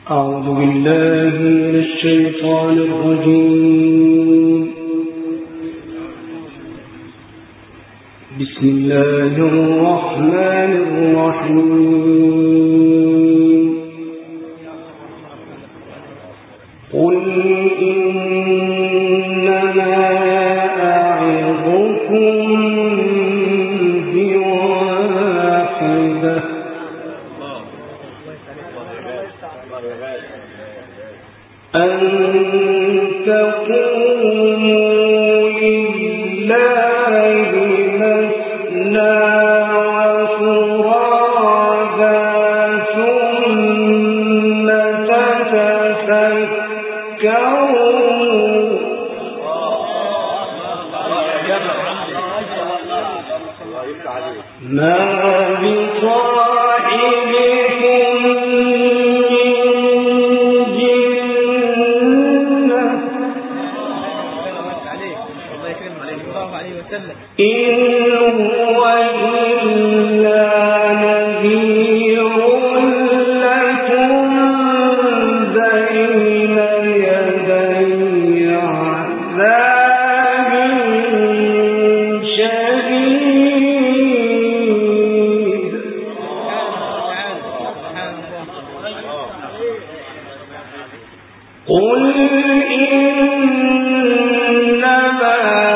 أعوذ بالله من الشيطان الرجيم. بسم الله الرحمن الرحيم. قل إنما أعظكم بواحدة أن تقوموا لله مثنى وفرادى ثم تتفكروا ما بصاحبكم إن هو إلا نذير لكم بين يدي عذاب شديد. قل إنما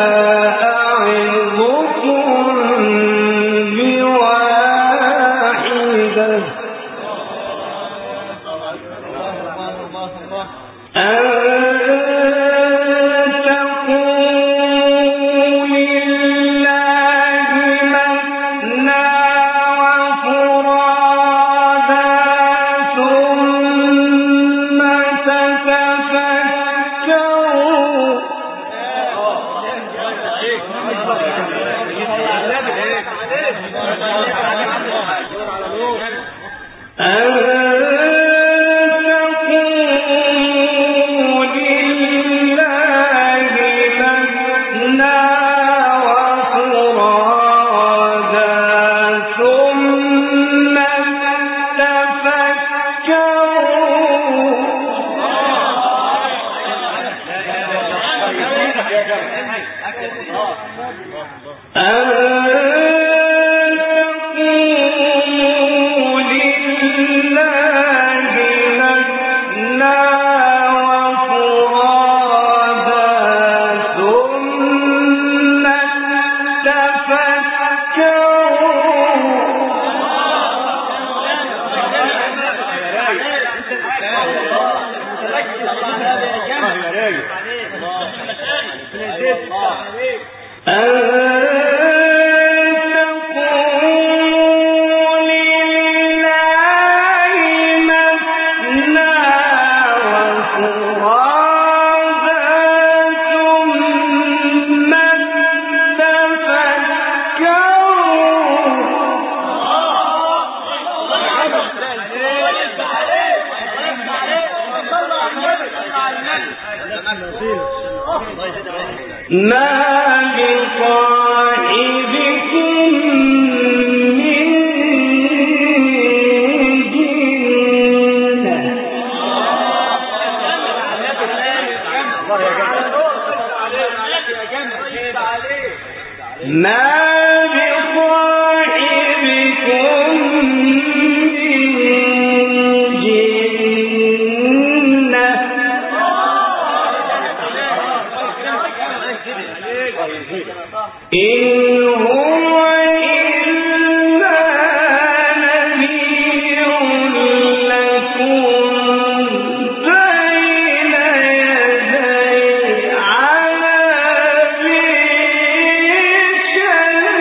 ما بصاحبكم من جنة ما بصاحبكم إن هو إلا نذير لكم بين يدي عذاب شديد.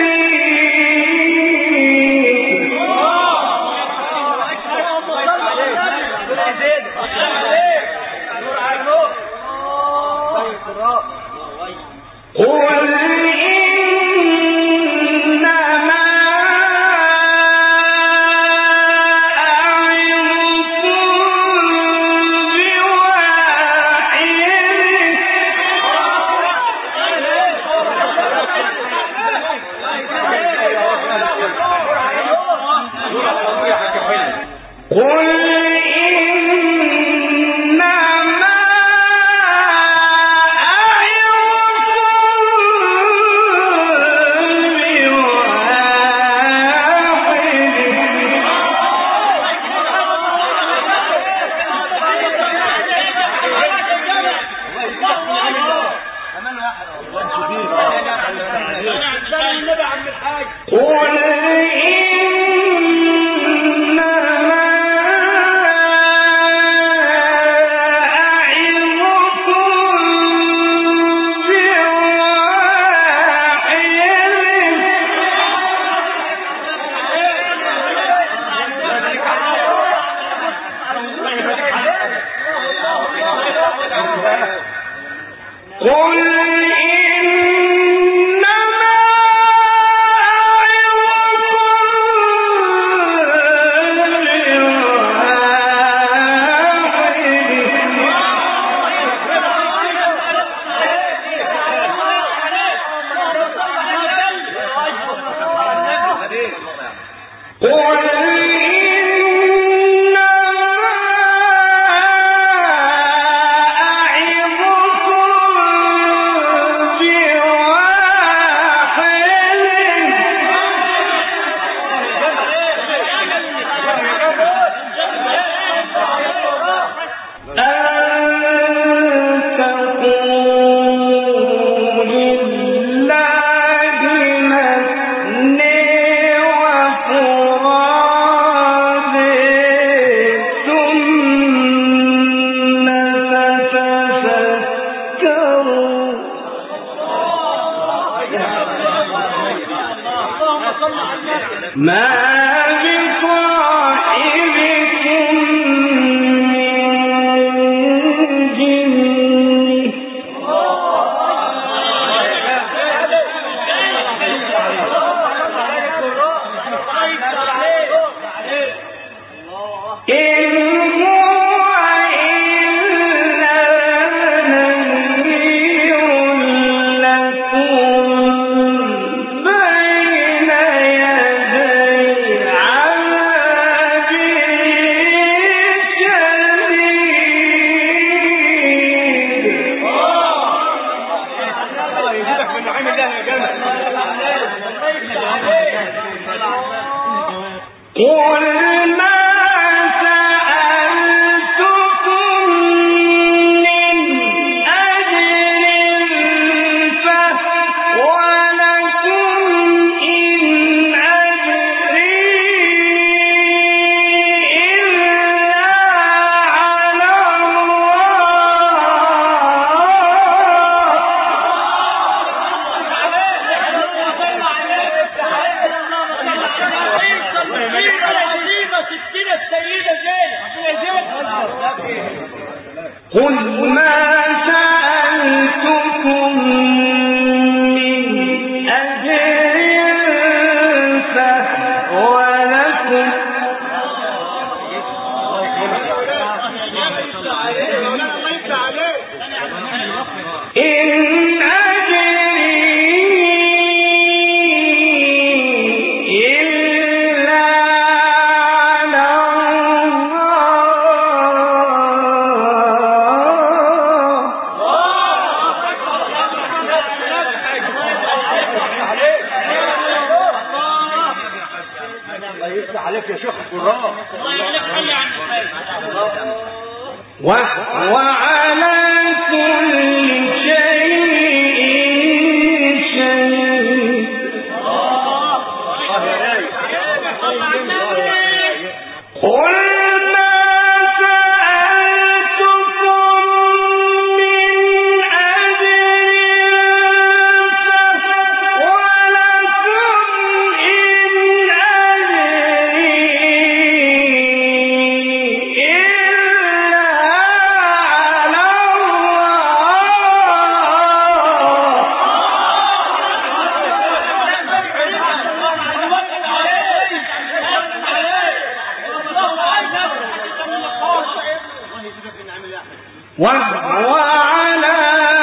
وهو على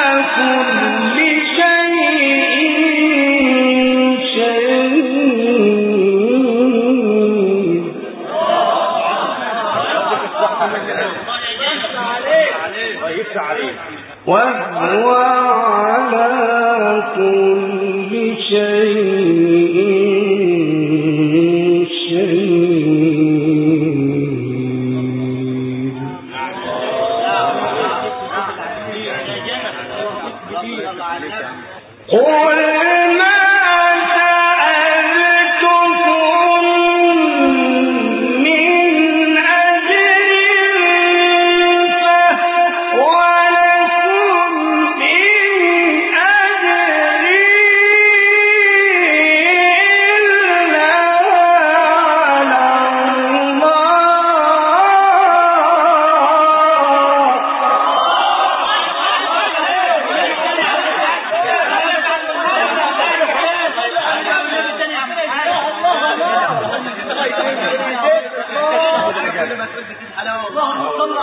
كل وهو على كل شيء شهيد. قل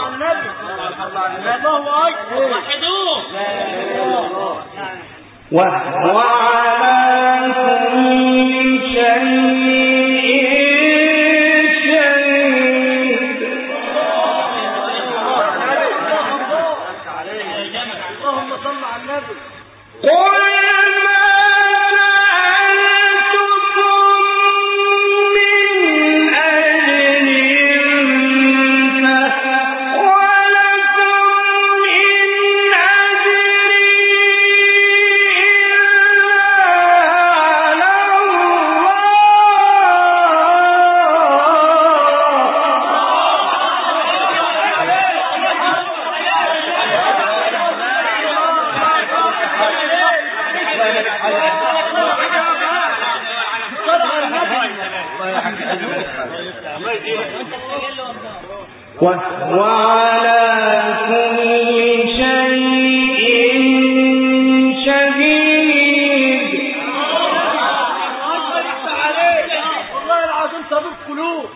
وهو على كل شيء شهيد اللهم صل على النبي قل وهو على كل شيء شهيد والله العظيم صدق قلوب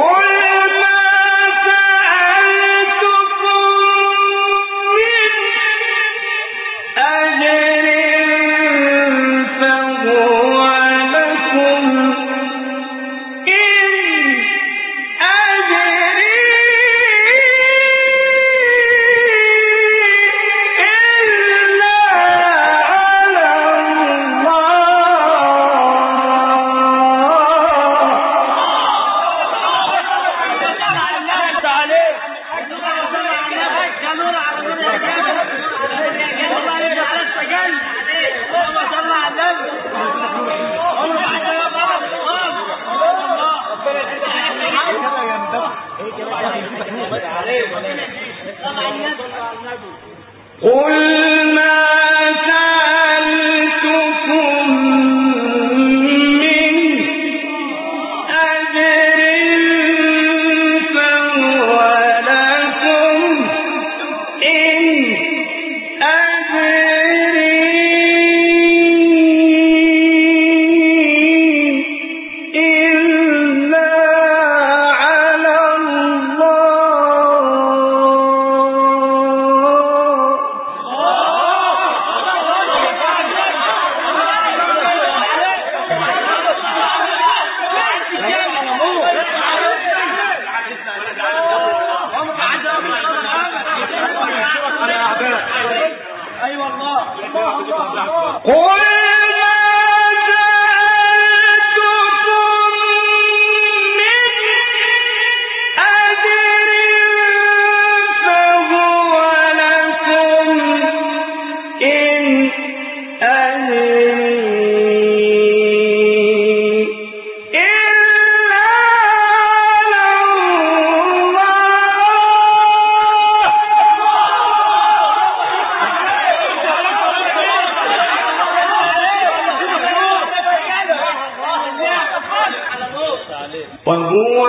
وهو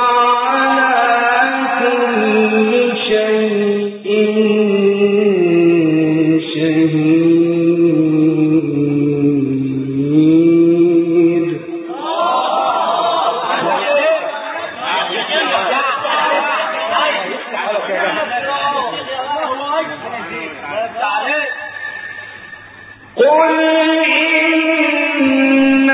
على كل شيء شهيد قل إن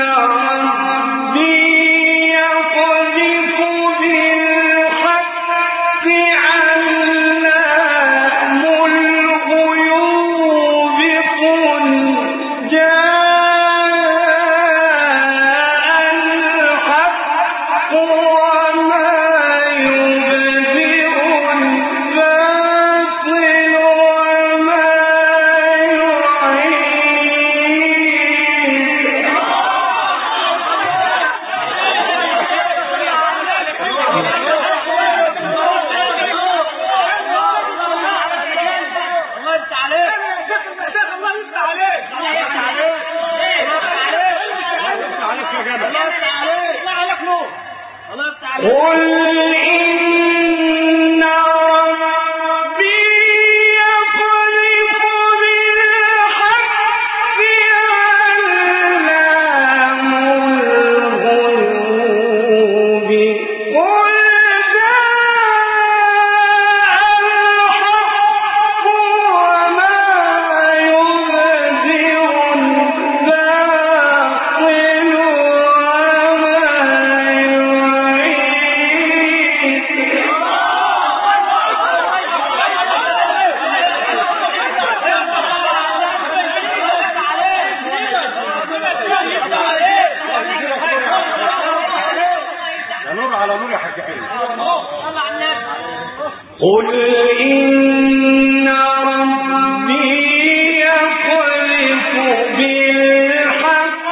إن ربي يقذف بالحق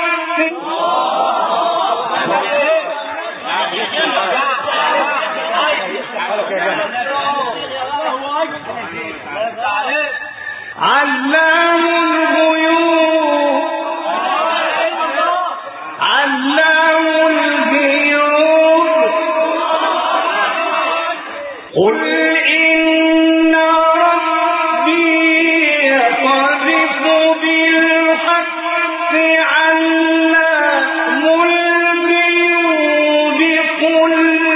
علام الغيوب علام الغيوب قل إن ربي يقذف بالحق علام الغيوب قل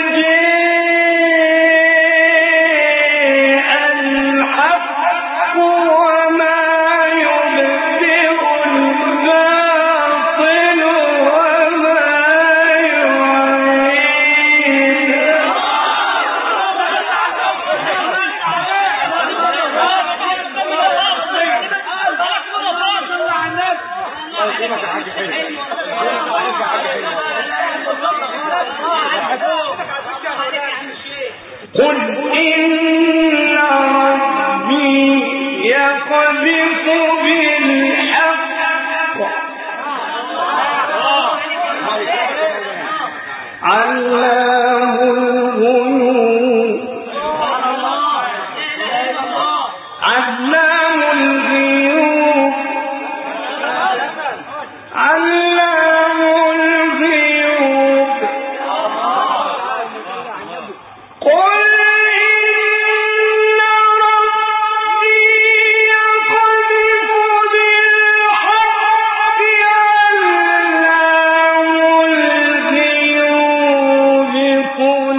جاء الحق وما يبدئ الباطل وما يعيد قل إن ربي يقذف بالحق علام الغيوب علام الغيوب علام الغيوب قل إن ربي يقذف بالحق علام الغيوب قل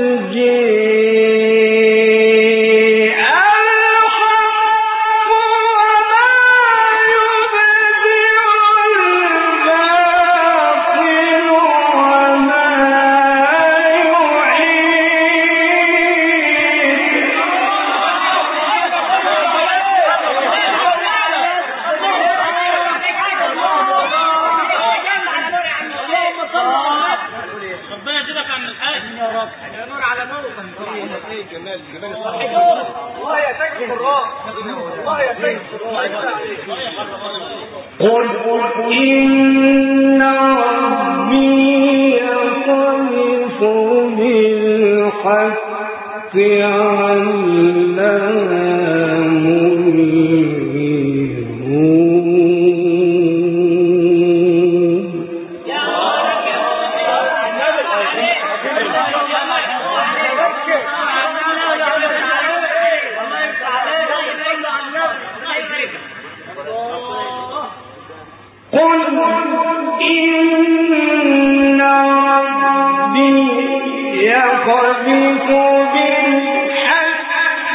جاء الحق وما يبدئ الباطل وما ربنا يزيدك عن الحاج يا رب يا نور على نور جمال الله يسعدك الراس الله يسعدك قل إن ربي يقذف بالحق علام الغيوب قل إن ربي يقذف بالحق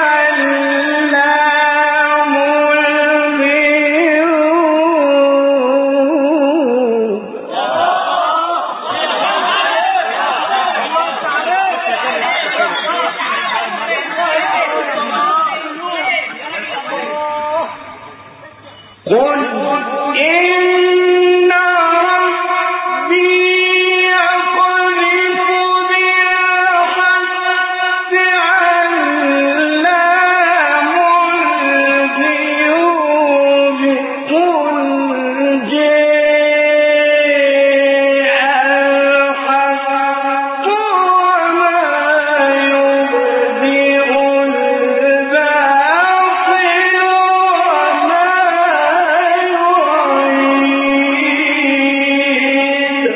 علام الغيوب قل إن ربي يقذف بالحق علام الغيوب قل جاء الحق وما يبدئ الباطل وما يعيد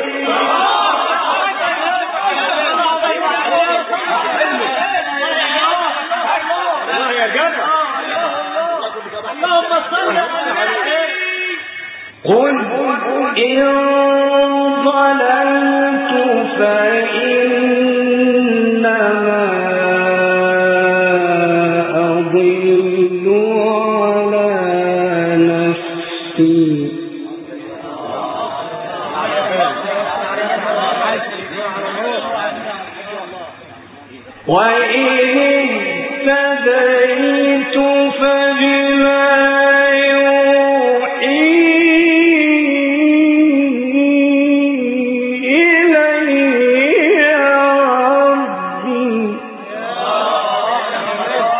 اللهم صل على قل إن ضللت فإنما أضل على نفسي وإن اهتديت فبما يوحي إلي ربي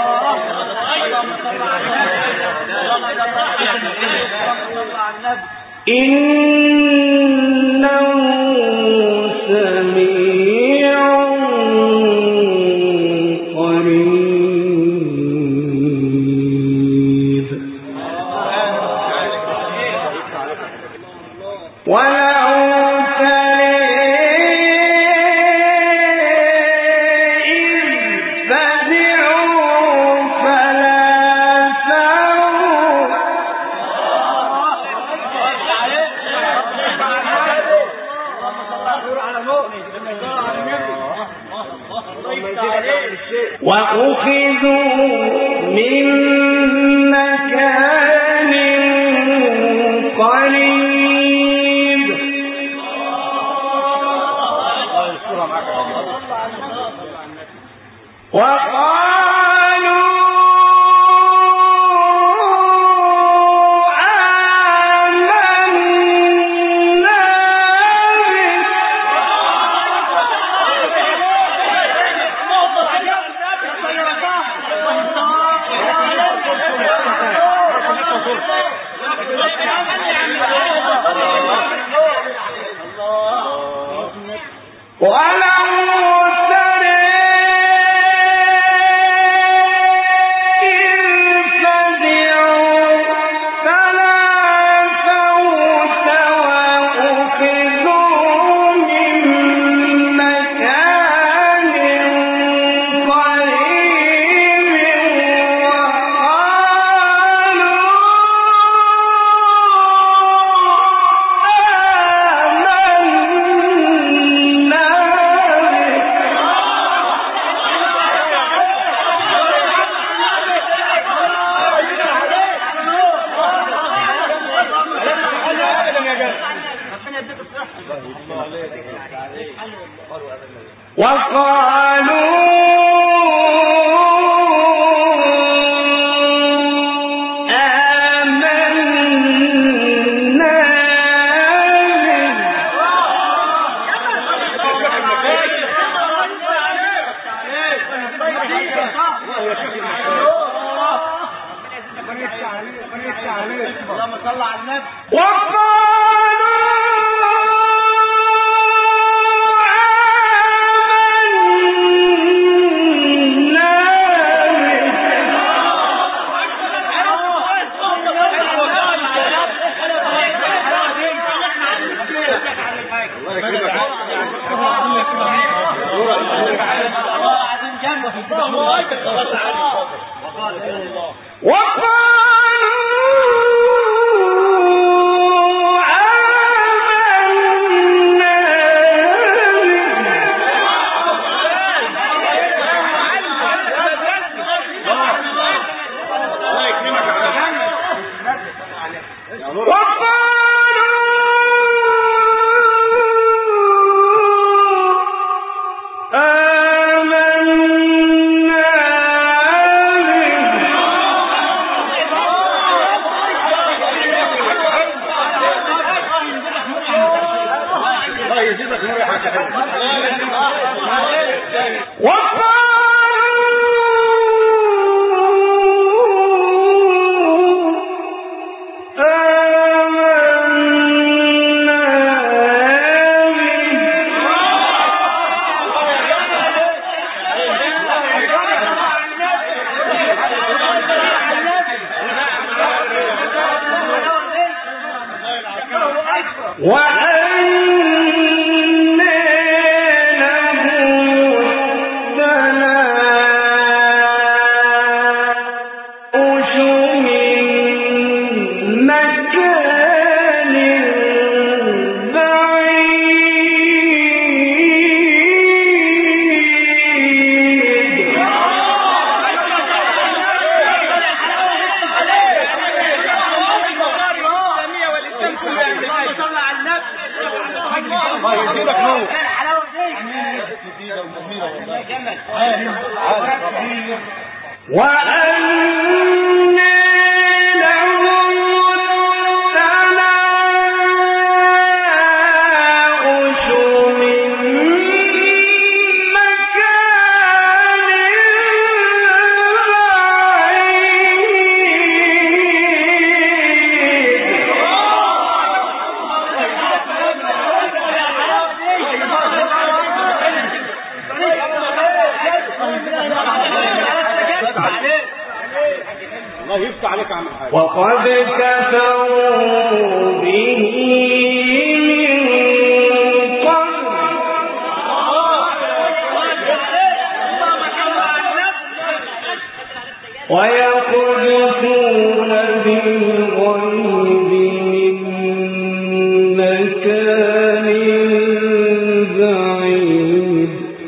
الله يفتح عليك يا عم الحاج. وقد كفروا به ويقذفون بالغيب من مكان بعيد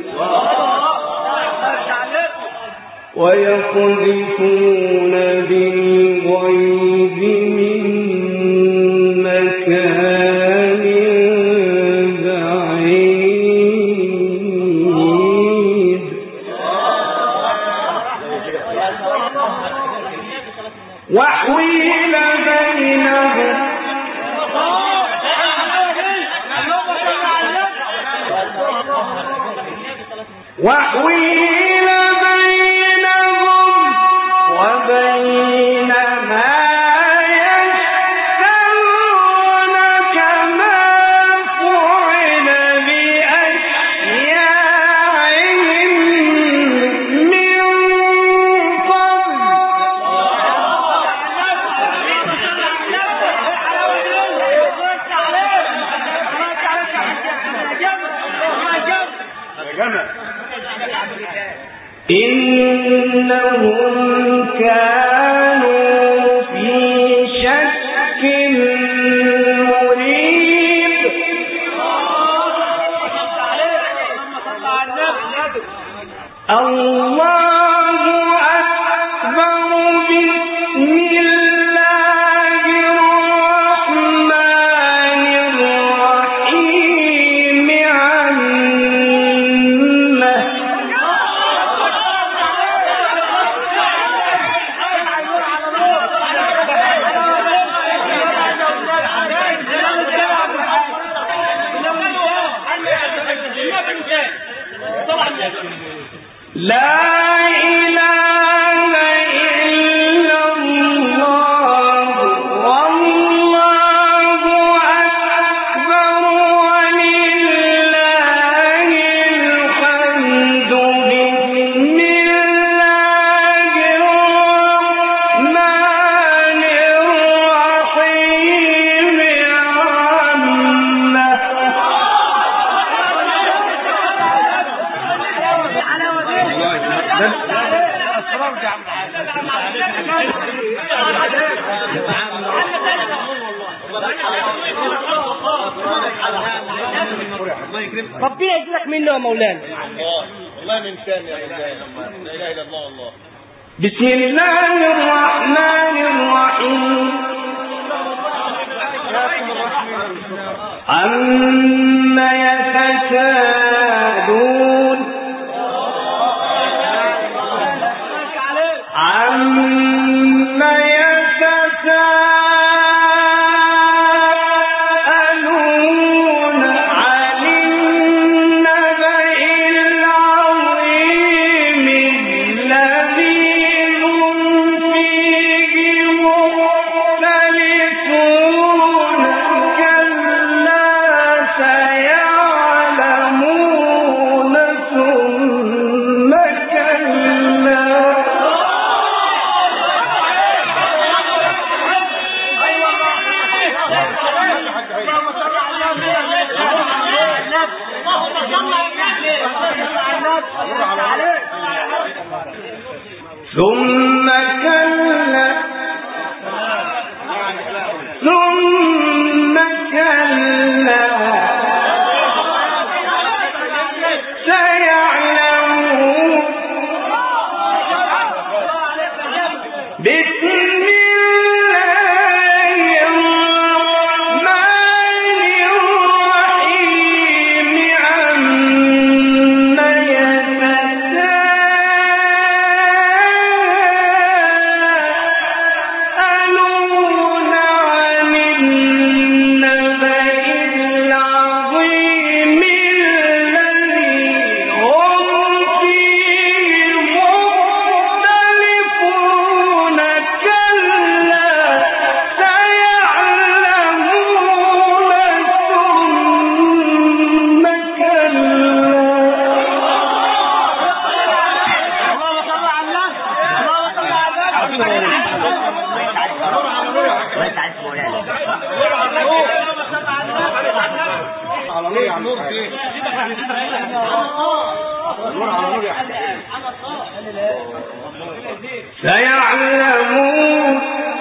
ويقذفون بالغيب من مكان بعيد وحويل بينهم وحويل بينهم وبين ما يشتهون كما فعل بأشياعهم من قبل إنهم كانوا في شك مريب الله أكبر بسم الله الرحمن الرحيم عمه لا إله إلا الله والله أكبر ولله الحمد بسم الله الرحمن الرحيم عمه ربنا يجزاك منه يا مولانا. والله من ثاني يا مولانا. لا اله الا الله والله. بسم الله الرحمن الرحيم عما يتساءلون عما يتساءلون عن النبأ العظيم الذي هم فيه مختلفون كلا سيعلمون ثم كلا ثم كلا ثم كلا سيعلمون بسم الله الرحمن الرحيم عما يتساءلون سيعلمون.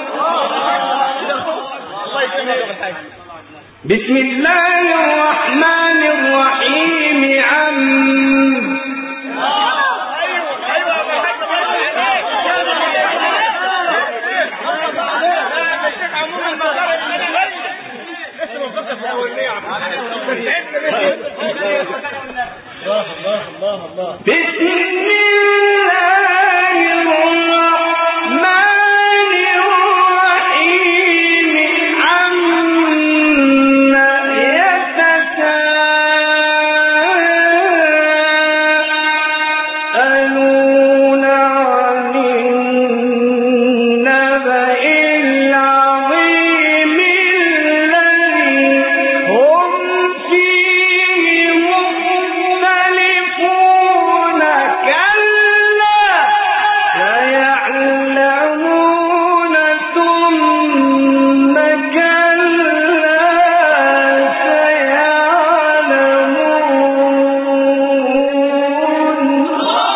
بسم الله الرحمن الرحيم. بسم الله الرحمن الرحيم. عما يتساءلون عن النبأ العظيم الذي هم فيه مختلفون. كلا سيعلمون ثم كلا سيعلمون.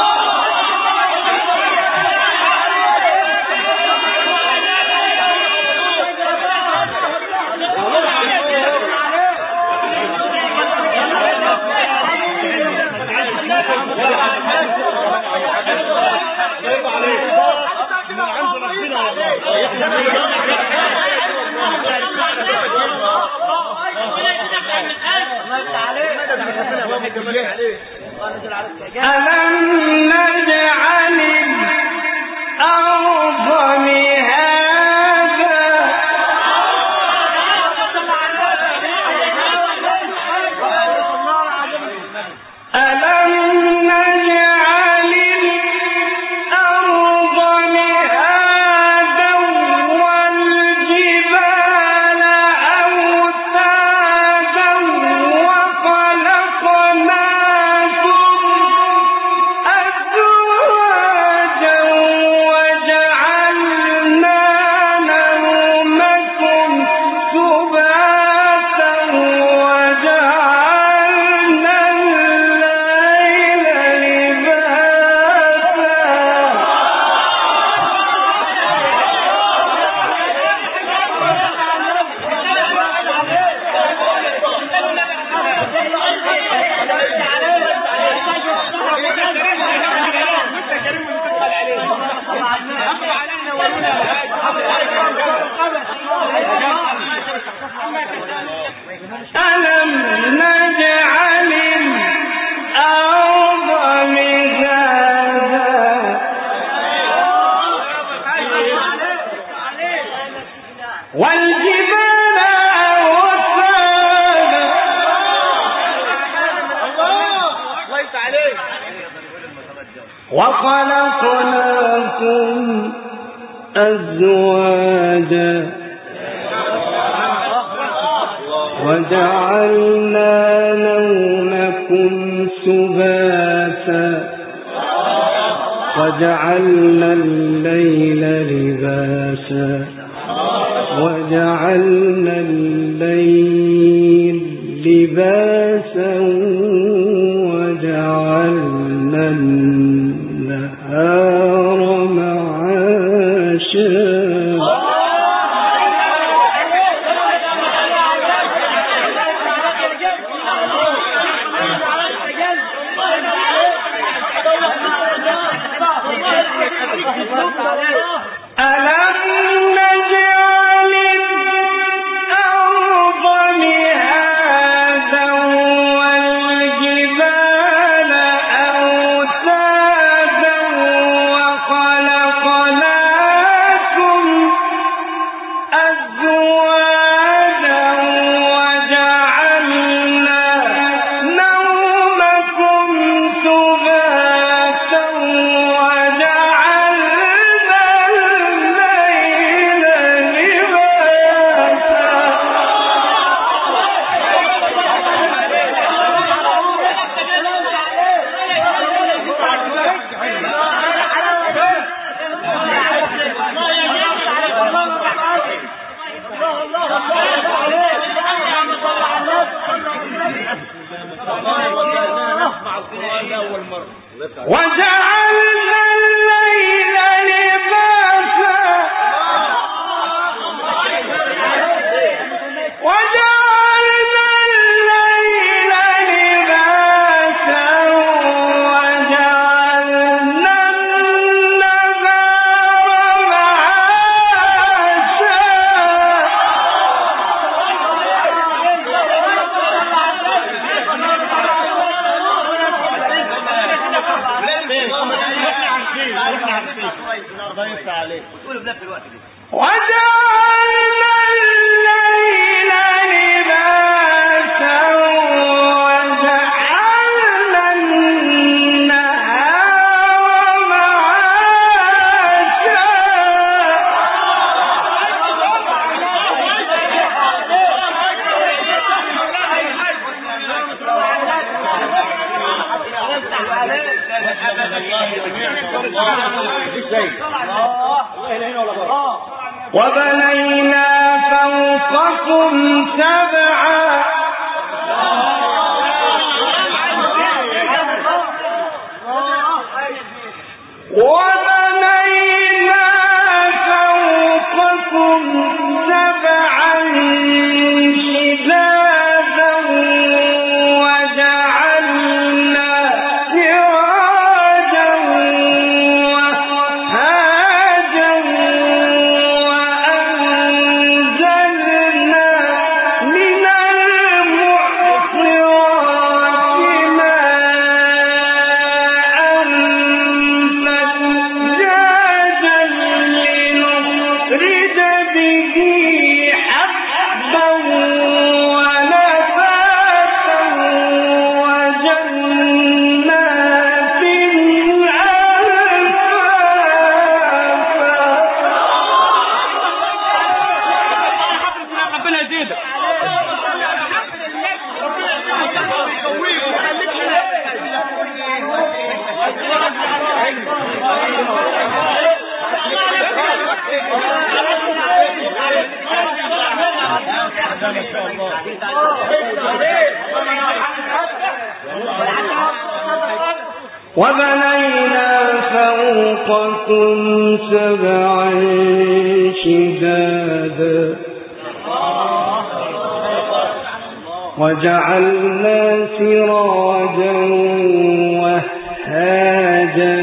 ألم نجعل الأرض مهادا ألم نجعل الأرض مهادا والجبال أوتادا وخلقناكم أزواجا وجعلنا نومكم سباتا وجعلنا الليل ألم نجعل الأرض مهادا والجبال أوتادا وخلقناكم أزواجا وجعلنا نومكم سباتا وجعلنا الليل لباسا وجعلنا الليل لباسا وجعلنا النهار معاشا. ألم نجعل الأرض مهادا والجبال أوتادا وخلقناكم يفتح عليك. وتقوله بنفس الوقت كده. وجعلنا الليل لباسا وجعلنا النهار معاشا. وبنينا فوقكم سبعا شدادا وجعلنا سراجا وهاجا وأنزلنا من المعصرات ماء ثجاجا لنخرج به حبا ونباتا وجنات ألفافا. ربنا يزيدك. وبنينا فوقكم سبعا شدادا وجعلنا سراجا وهاجا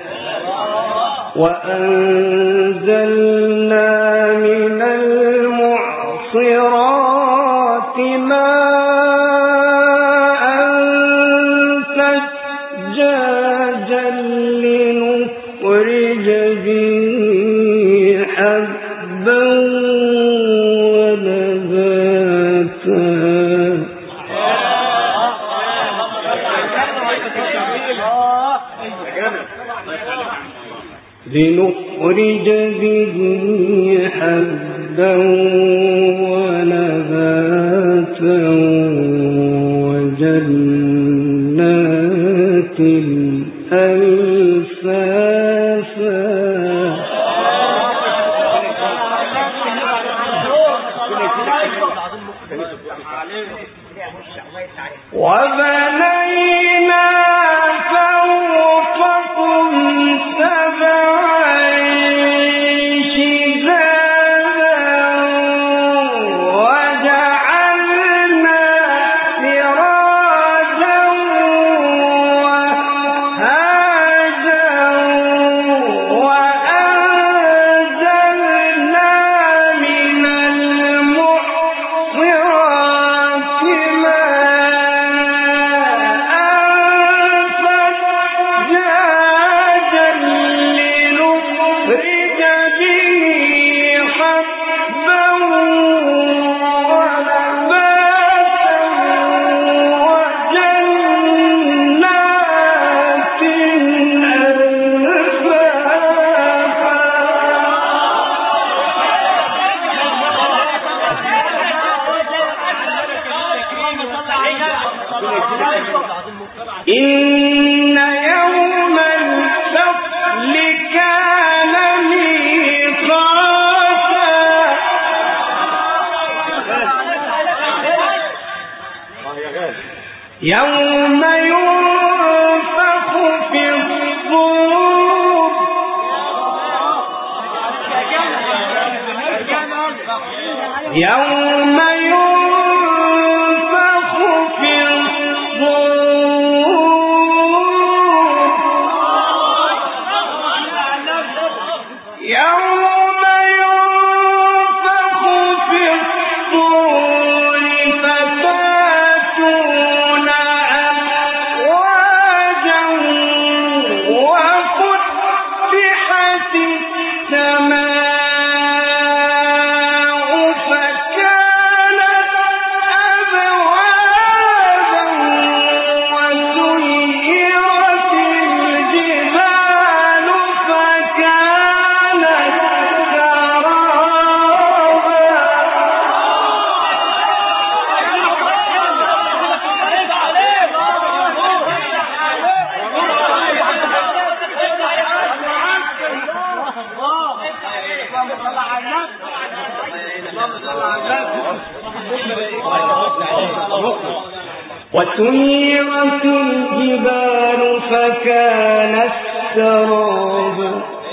وأنزلنا من المعصرات ماء ثجاجا لنخرج به حبا ونباتا لنخرج به حبا ونباتا وجنات ألفافا. وبنينا فوقكم سبعا شدادا وجعلنا سراجا وهاجا وأنزلنا من المعصرات ثجاجا لنخرج به حبا ونباتا وجنات ألفافا. إن يوم الفصل كان ميقاتا. يوم ينفخ في الصور يوم ينفخ في الصور يوم ينفخ في الصور فتاتون أفواجا وفتحت السماء وسيرت الجبال فكانت سرابا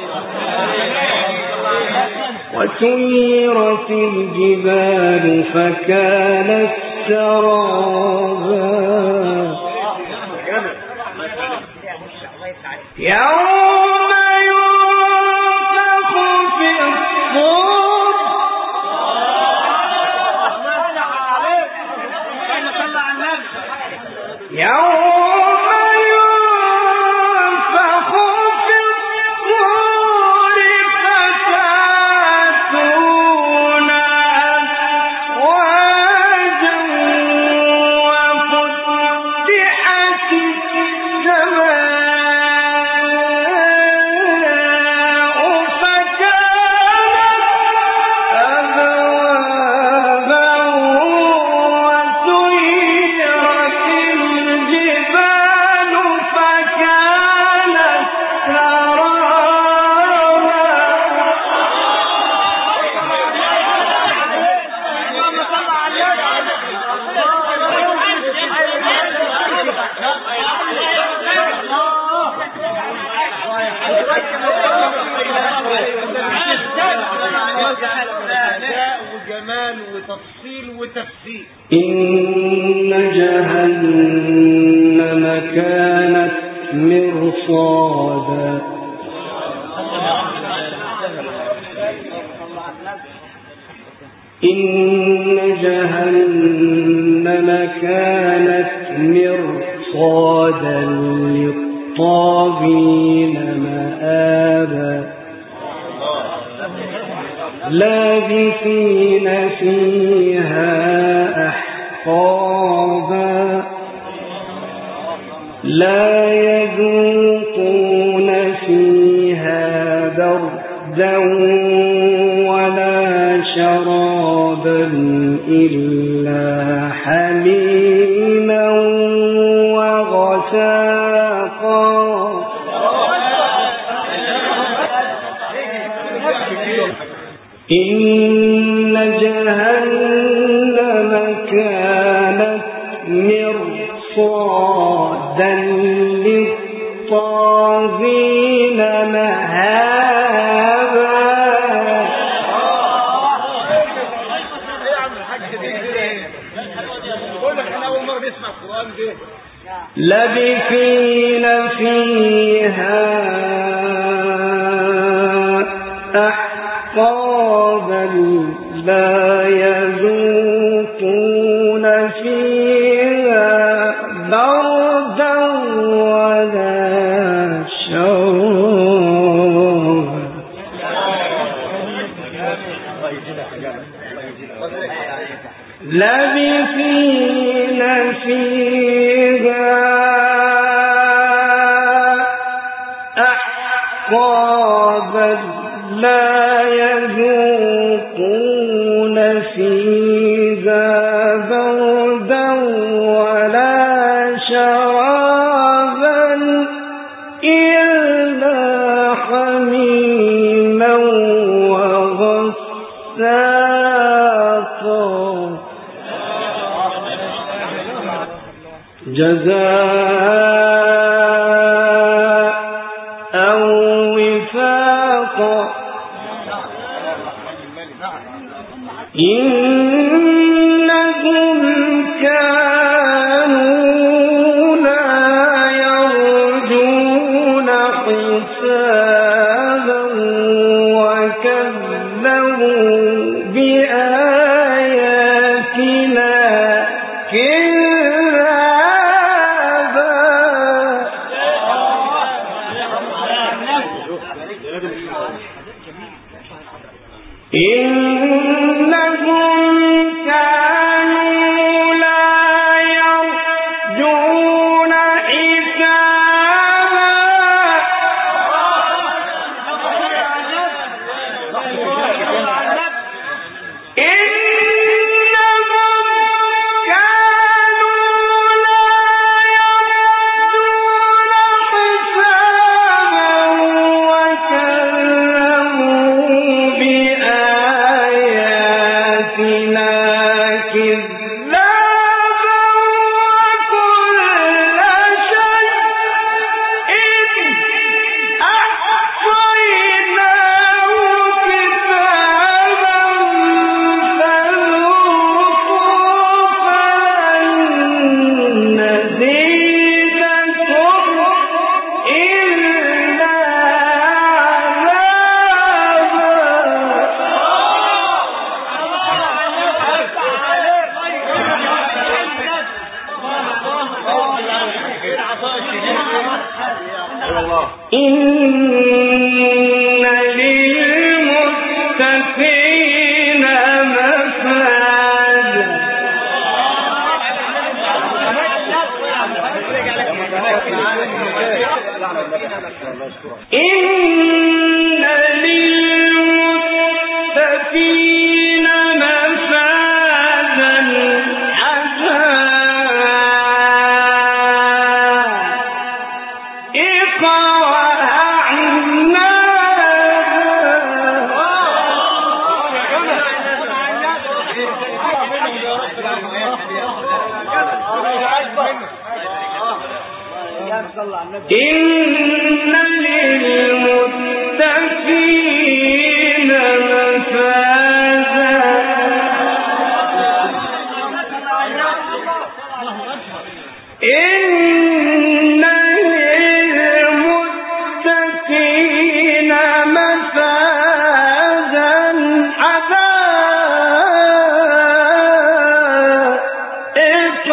وسيرت الجبال فكانت سرابا يوم ينفخ في الصور يوم ينفخ في الصور فتأتون أفواجا وفتحت السماء فكانت أبوابا وسيرت الجبال فكانت وجمال وتفصيل وتفسير. إن جهنم كانت مرصادا إن جهنم كانت مرصادا للطاغين مآبا لابثين فيها أحقابا لا يذوقون فيها بردا ولا شرابا إلا حميما وغساقا إن جهنم كانت مرصادا للطاغين مهابا لابثين فيها أحقابا لا يذوقون فيها بردا ولا شرابا لابثين فيها أحقابا لا يذوقون فيها بردا ولا شرابا إلا حميما وغساقا جزاء أو وفاقا إنهم كانوا لا يرجون حسابا وكذبوا بآياتنا كذابا إنهم كانوا لا يرجون حسابا وكذبوا للمتقين مفازا إن للمتقين مفازا حدائق وأعنابا إن للمتقين مفازا إن للمتقين مفازا حدائق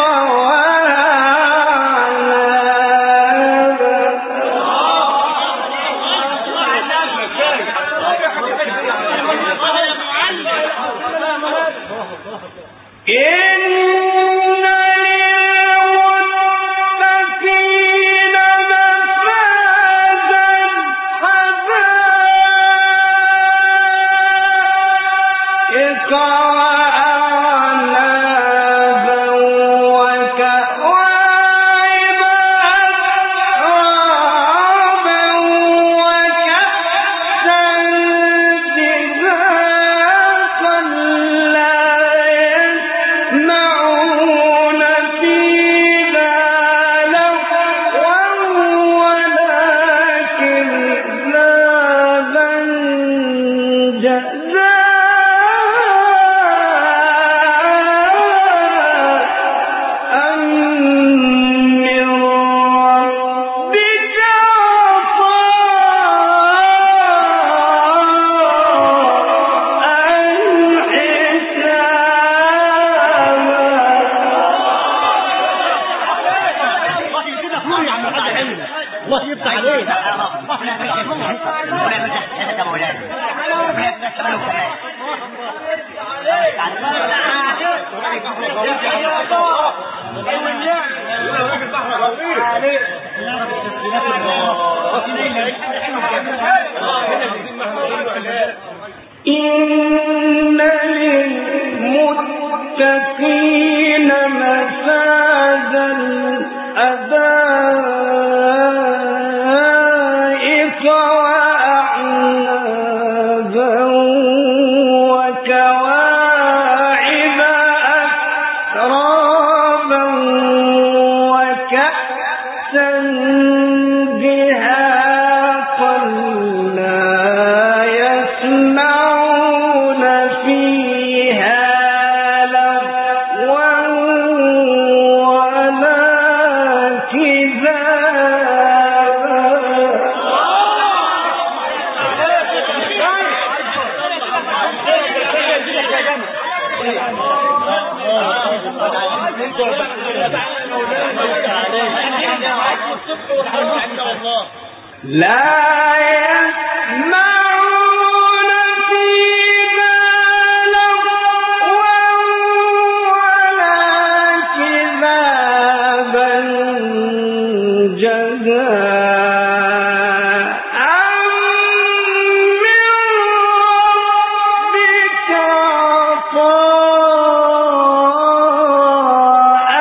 إن للمتقين مفازا حدائق وأعنابا وكواعب أترابا وكأسا دهاقا لا يسمعون فيها لغوا ولا لا يسمعون فيها لغوا ولا كذابا جزاء من ربك عطاء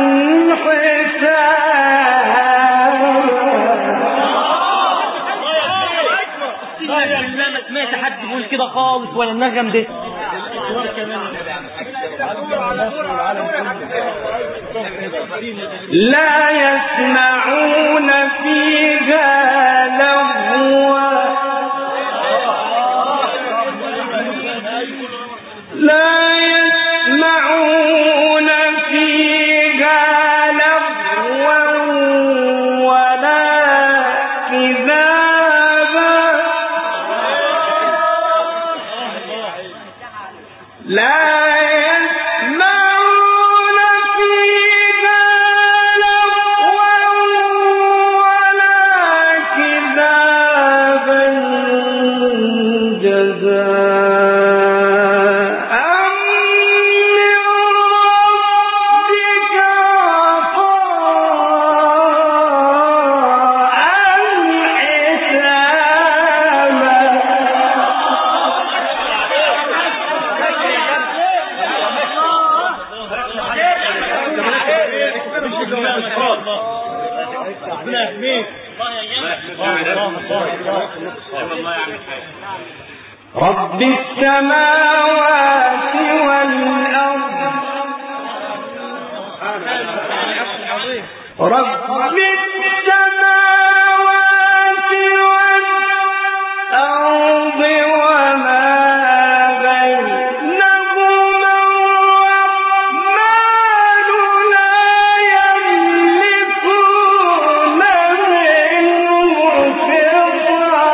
حسابا كده خالص ولا النغم ده لا يسمعون فيها لغوا لا يسمعون فيها لغوا ولا كذابا لا يسمعون فيها لغوا ولا كذابا جزاء رب السماوات والأرض رب السماوات والأرض وما بينهما الرحمن لا يملكون منه خطابا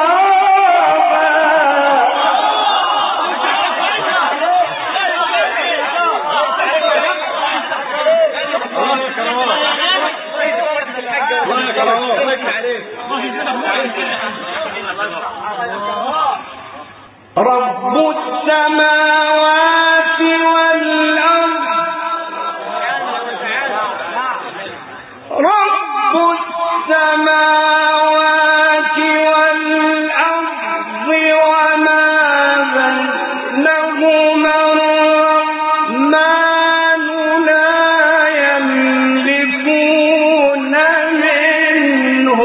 رب السماوات والأرض رب السماوات والأرض وما بينهما الرحمن لا يملكون منه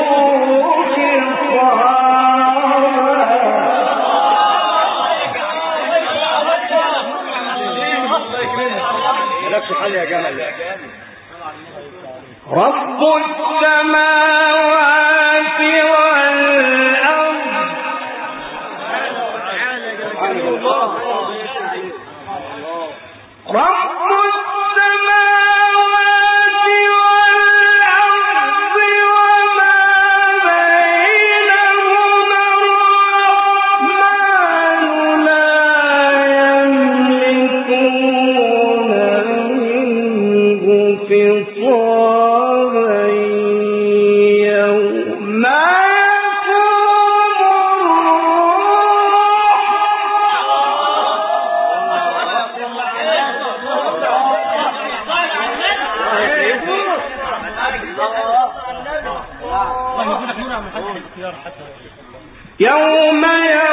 رب السماوات والأرض رب السماوات والأرض وما بينهما الرحمن لا يملكون منه خطابا يوم يوم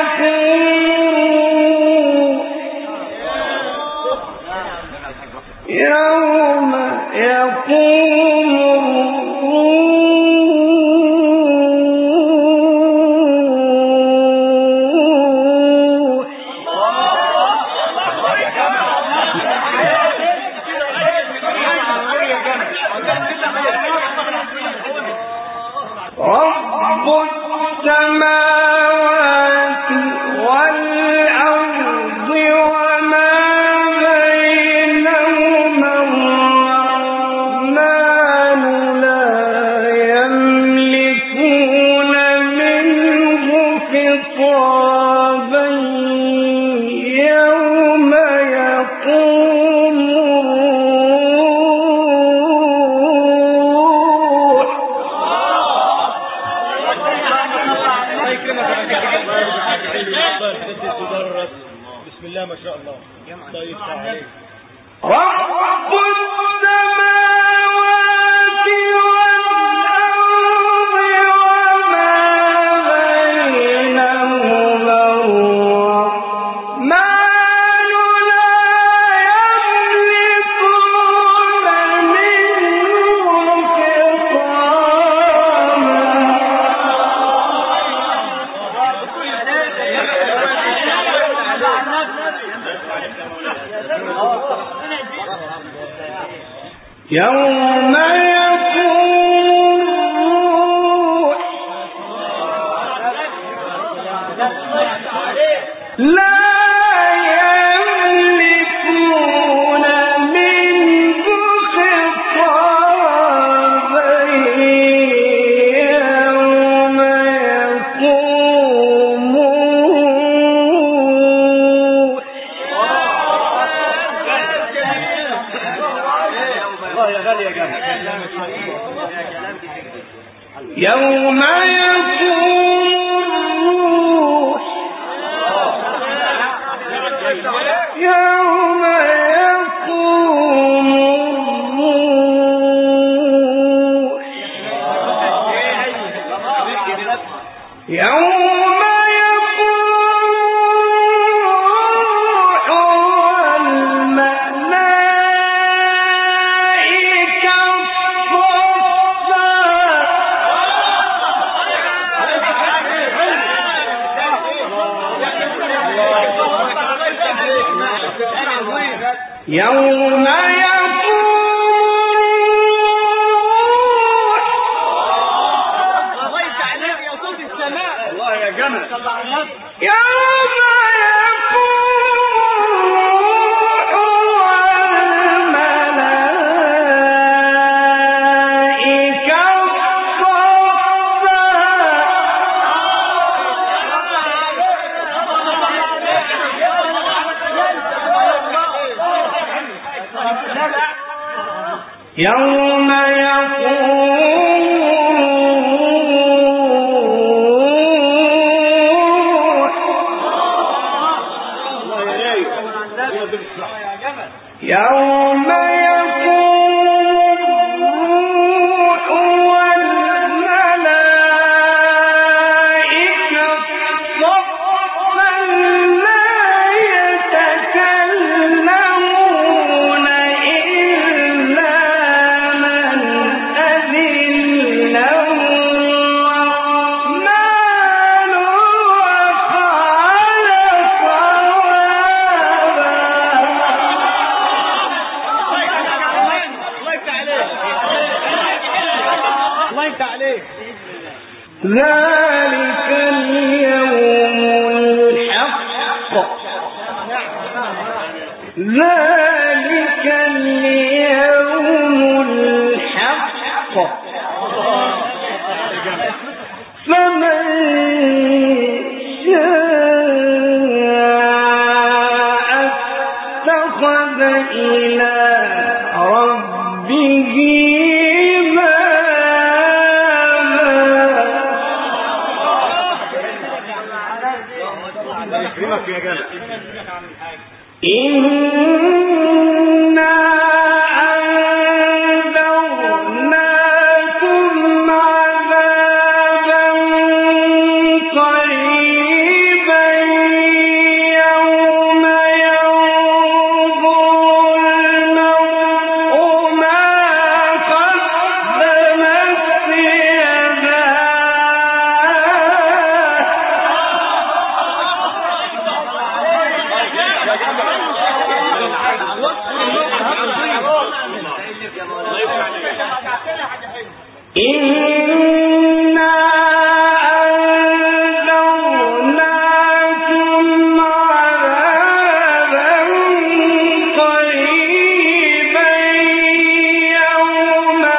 رب السماوات والأرض وما بينهما الرحمن لا يملكون منه خطابا يوم يقوم بسم الله ما شاء الله. طيب عليك. رب السماوات والأرض وما بينهما الرحمن لا يملكون منه يوم يقوم الروح لا يملكون منه خطابا يوم يقوم الروح يوم يقوم الروح يوم يقوم الروح يوم يوم الله يا جمل يوم يوم يقوم الروح والملائكة صفا لا يتكلمون إلا من أذن له الرحمن وقال ذلك اليوم الحق ذلك اليوم الحق فمن شاء اتخذ إلى ربه يا جمل إنا أنذرناكم عذابا قريبا يوم ينظر المرء ما قدمت يداه إنا أنذرناكم عذابا قريبا يوم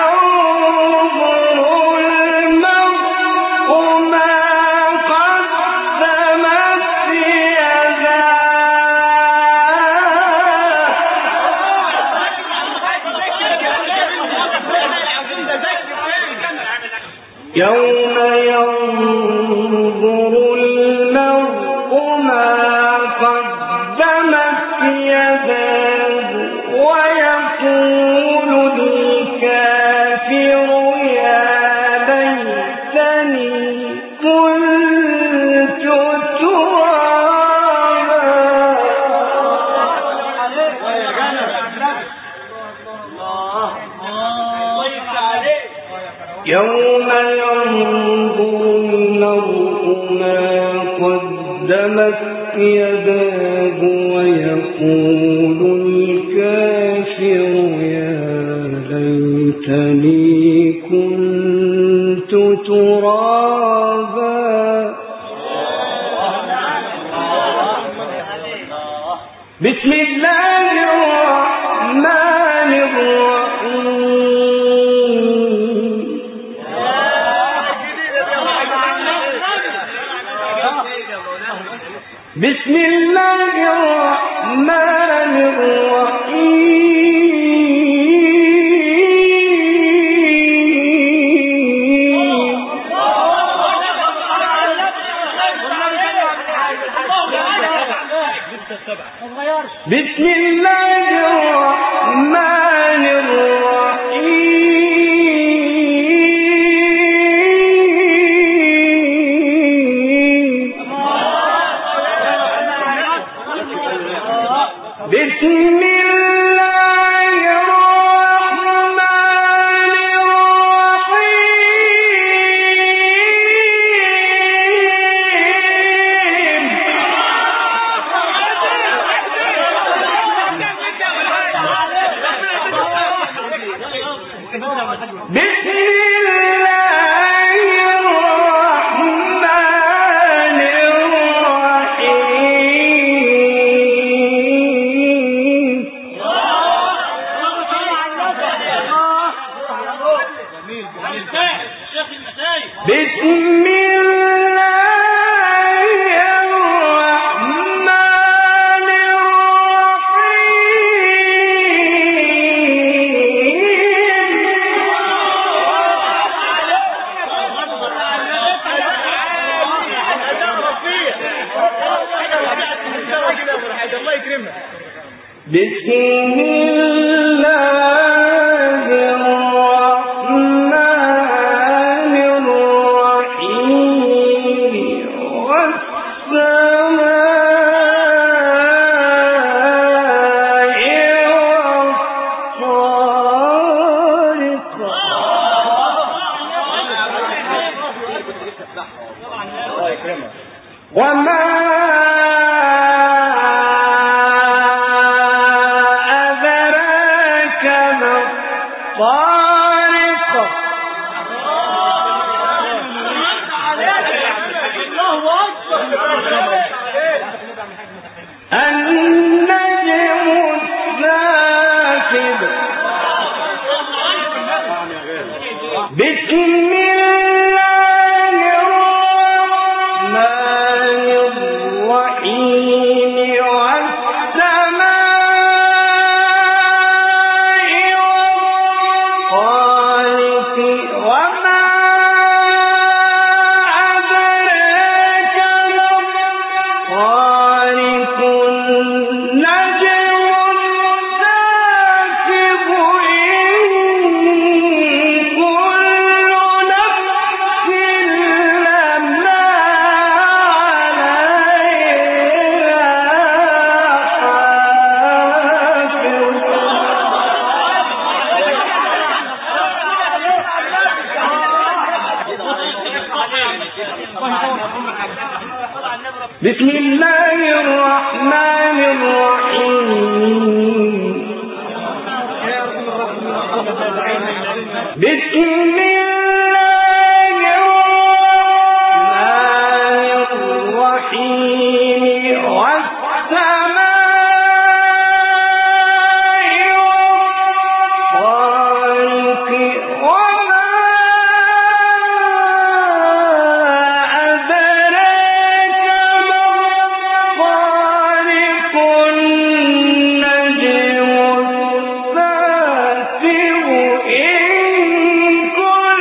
ينظر المرء ما قدمت يوم ينظر المرء ما قدمت يداه ويقول الكافر يا ليتني كنت يوم ينظر المرء ما قدمت يداه ويقول الكافر يا ليتني كنت ترابا بسم الله الرحمن الرحيم بسم الله الرحمن الرحيم بسم الله الرحمن الرحيم بسم الله الرحمن الرحيم يكرمك. بسم الله الرحمن الرحيم والسماء والطارق وما أدراك ما الطارق النجم الثاقب بسم الله الرحمن الرحيم والسماء والطارق وما أدراك ما الطارق النجم الثاقب بسم الله الرحمن الرحيم بسم الله الرحمن الرحيم والسماء والطارق وما أدراك ما الطارق النجم الثاقب إن كل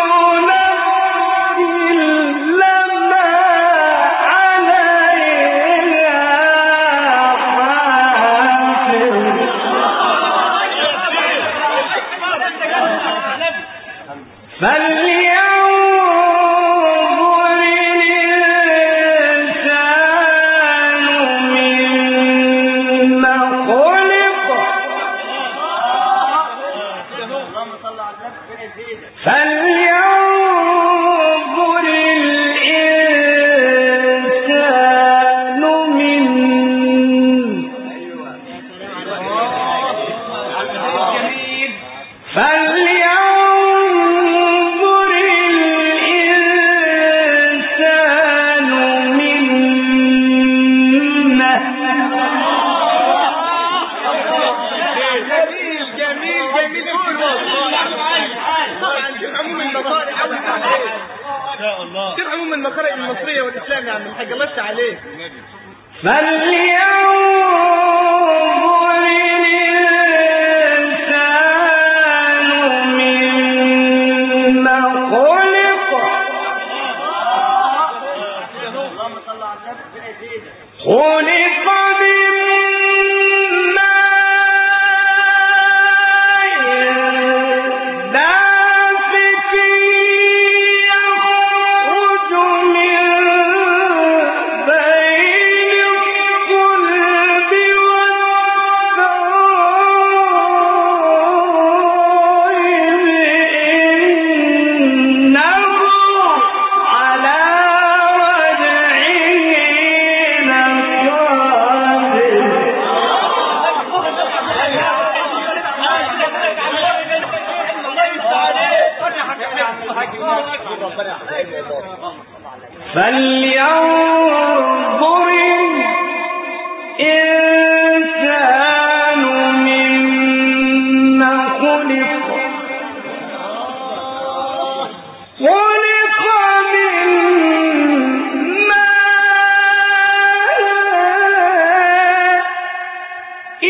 نفس لما عليها حافظ فلينظر الإنسان مما خلق فلينظر الإنسان فلينظر الإنسان مما جميل عموم المصاري ان شاء الله. شوف عموم المخارج المصريه والاسلام يا عم الحاج، الله يفتح عليك. فلينظر الإنسان مما خلق خلق من ماء دافق يخرج من بين الصلب والترائب إنه على وجهه فلينظر الإنسان مما خلق خلق من ماء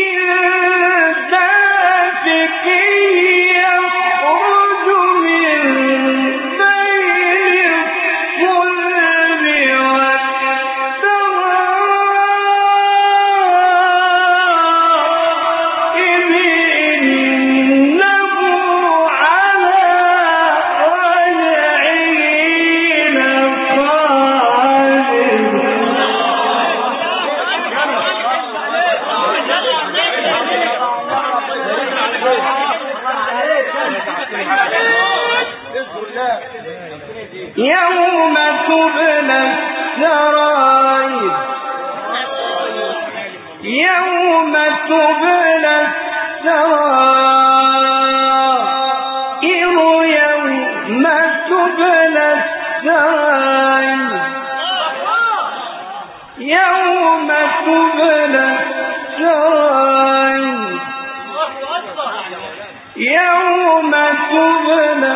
دافق يخرج من بين الصلب والترائب يوم تبلى السرائر يوم تبلى السرائر يوم تبلى السرائر يوم تبلى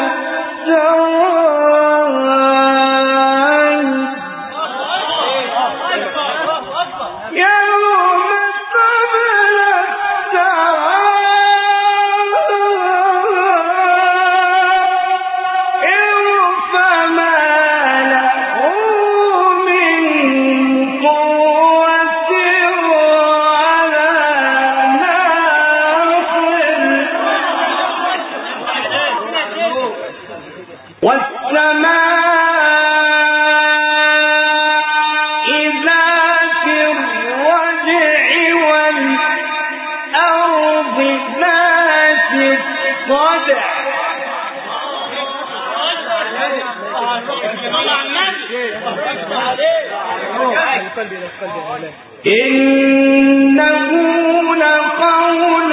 إنه لقول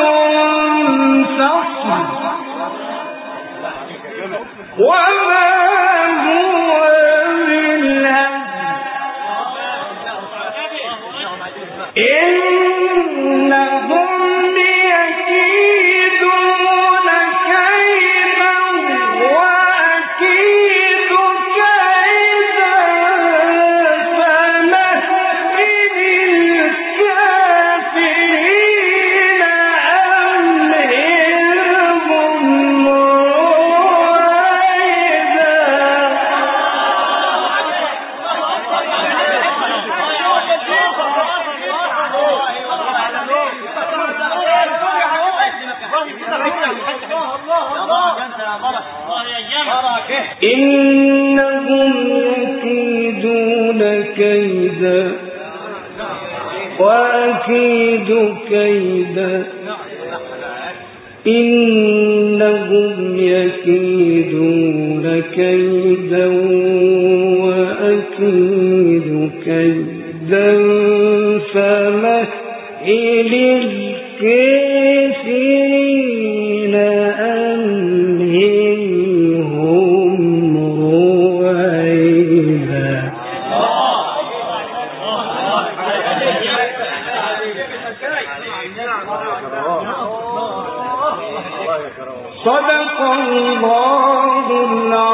فصل وما هو بالهزل إنهم يكيدون كيدا وأكيد كيدا فمهل الكافرين أمهلهم إنهم يكيدون كيدا وأكيد كيدا إنهم يكيدون كيدا وأكيد كيدا فمهل الكافرين أمهلهم رويدا صدق الله العظيم.